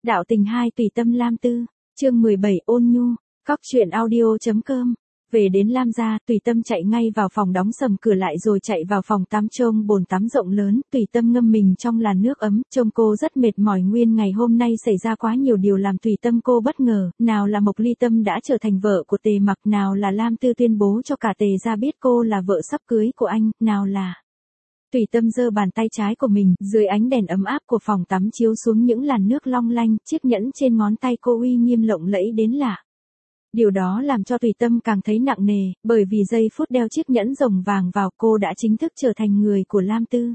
Đạo tình 2 tùy tâm Lam Tư, chương 17 ôn nhu, cóc truyện audio.com. Về đến Lam gia, tùy tâm chạy ngay vào phòng đóng sầm cửa lại rồi chạy vào phòng tắm trông bồn tắm rộng lớn, tùy tâm ngâm mình trong làn nước ấm, trông cô rất mệt mỏi. Nguyên ngày hôm nay xảy ra quá nhiều điều làm tùy tâm cô bất ngờ, nào là Mộc Ly Tâm đã trở thành vợ của Tề Mặc, nào là Lam Tư tuyên bố cho cả Tề gia biết cô là vợ sắp cưới của anh, nào là... Tùy tâm giơ bàn tay trái của mình, dưới ánh đèn ấm áp của phòng tắm chiếu xuống những làn nước long lanh, chiếc nhẫn trên ngón tay cô uy nghiêm lộng lẫy đến lạ. Điều đó làm cho tùy tâm càng thấy nặng nề, bởi vì giây phút đeo chiếc nhẫn rồng vàng vào cô đã chính thức trở thành người của Lam Tư.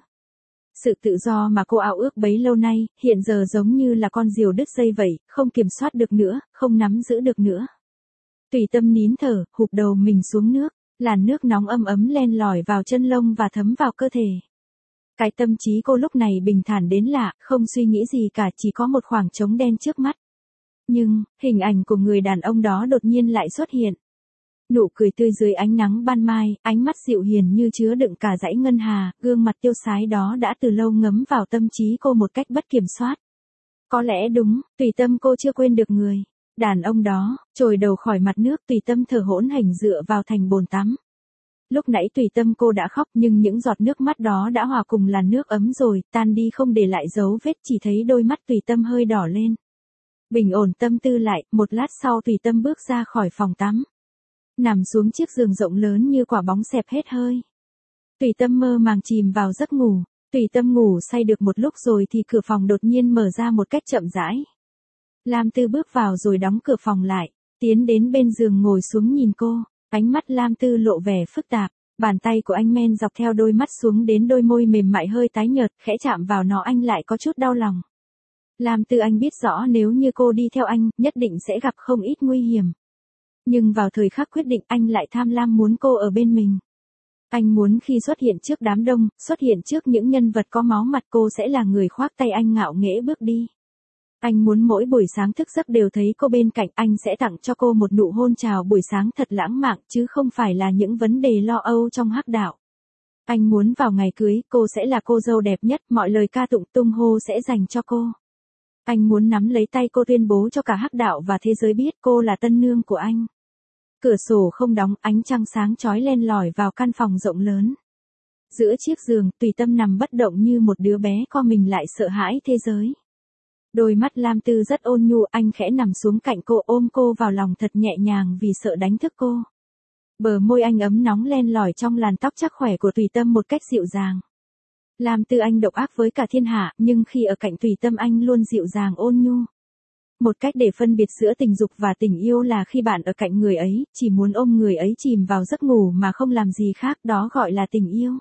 Sự tự do mà cô ao ước bấy lâu nay, hiện giờ giống như là con diều đứt dây vậy, không kiểm soát được nữa, không nắm giữ được nữa. Tùy tâm nín thở, hụp đầu mình xuống nước, làn nước nóng ấm ấm len lỏi vào chân lông và thấm vào cơ thể. Cái tâm trí cô lúc này bình thản đến lạ, không suy nghĩ gì cả, chỉ có một khoảng trống đen trước mắt. Nhưng, hình ảnh của người đàn ông đó đột nhiên lại xuất hiện. Nụ cười tươi dưới ánh nắng ban mai, ánh mắt dịu hiền như chứa đựng cả dãy ngân hà, gương mặt tiêu sái đó đã từ lâu ngấm vào tâm trí cô một cách bất kiểm soát. Có lẽ đúng, tùy tâm cô chưa quên được người đàn ông đó, trồi đầu khỏi mặt nước, tùy tâm thở hổn hển dựa vào thành bồn tắm. Lúc nãy tùy tâm cô đã khóc nhưng những giọt nước mắt đó đã hòa cùng làn nước ấm rồi, tan đi không để lại dấu vết, chỉ thấy đôi mắt tùy tâm hơi đỏ lên. Bình ổn tâm tư lại, một lát sau tùy tâm bước ra khỏi phòng tắm. Nằm xuống chiếc giường rộng lớn như quả bóng xẹp hết hơi. Tùy tâm mơ màng chìm vào giấc ngủ, tùy tâm ngủ say được một lúc rồi thì cửa phòng đột nhiên mở ra một cách chậm rãi. Lam Tư bước vào rồi đóng cửa phòng lại, tiến đến bên giường ngồi xuống nhìn cô. Ánh mắt Lam Tư lộ vẻ phức tạp, bàn tay của anh men dọc theo đôi mắt xuống đến đôi môi mềm mại hơi tái nhợt, khẽ chạm vào nó anh lại có chút đau lòng. Lam Tư anh biết rõ nếu như cô đi theo anh, nhất định sẽ gặp không ít nguy hiểm. Nhưng vào thời khắc quyết định anh lại tham lam muốn cô ở bên mình. Anh muốn khi xuất hiện trước đám đông, xuất hiện trước những nhân vật có máu mặt cô sẽ là người khoác tay anh ngạo nghễ bước đi. Anh muốn mỗi buổi sáng thức giấc đều thấy cô bên cạnh, anh sẽ tặng cho cô một nụ hôn chào buổi sáng thật lãng mạn chứ không phải là những vấn đề lo âu trong hắc đạo. Anh muốn vào ngày cưới, cô sẽ là cô dâu đẹp nhất, mọi lời ca tụng tung hô sẽ dành cho cô. Anh muốn nắm lấy tay cô tuyên bố cho cả hắc đạo và thế giới biết cô là tân nương của anh. Cửa sổ không đóng, ánh trăng sáng chói len lỏi vào căn phòng rộng lớn. Giữa chiếc giường, tùy tâm nằm bất động như một đứa bé co mình lại sợ hãi thế giới. Đôi mắt Lam Tư rất ôn nhu, anh khẽ nằm xuống cạnh cô ôm cô vào lòng thật nhẹ nhàng vì sợ đánh thức cô. Bờ môi anh ấm nóng len lỏi trong làn tóc chắc khỏe của tùy tâm một cách dịu dàng. Lam Tư anh độc ác với cả thiên hạ, nhưng khi ở cạnh tùy tâm anh luôn dịu dàng ôn nhu. Một cách để phân biệt giữa tình dục và tình yêu là khi bạn ở cạnh người ấy, chỉ muốn ôm người ấy chìm vào giấc ngủ mà không làm gì khác, đó gọi là tình yêu.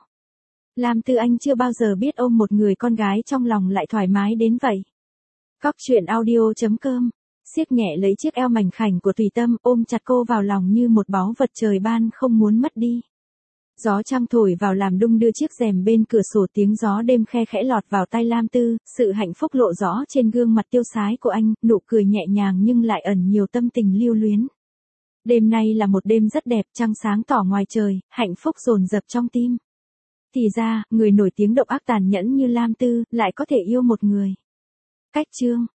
Lam Tư anh chưa bao giờ biết ôm một người con gái trong lòng lại thoải mái đến vậy. Cóc truyện audio.com, siết nhẹ lấy chiếc eo mảnh khảnh của tùy tâm, ôm chặt cô vào lòng như một báu vật trời ban không muốn mất đi. Gió trăng thổi vào làm đung đưa chiếc rèm bên cửa sổ, tiếng gió đêm khe khẽ lọt vào tai Lam Tư, sự hạnh phúc lộ rõ trên gương mặt tiêu sái của anh, nụ cười nhẹ nhàng nhưng lại ẩn nhiều tâm tình lưu luyến. Đêm nay là một đêm rất đẹp, trăng sáng tỏ ngoài trời, hạnh phúc dồn dập trong tim. Thì ra, người nổi tiếng độc ác tàn nhẫn như Lam Tư lại có thể yêu một người. Cách chương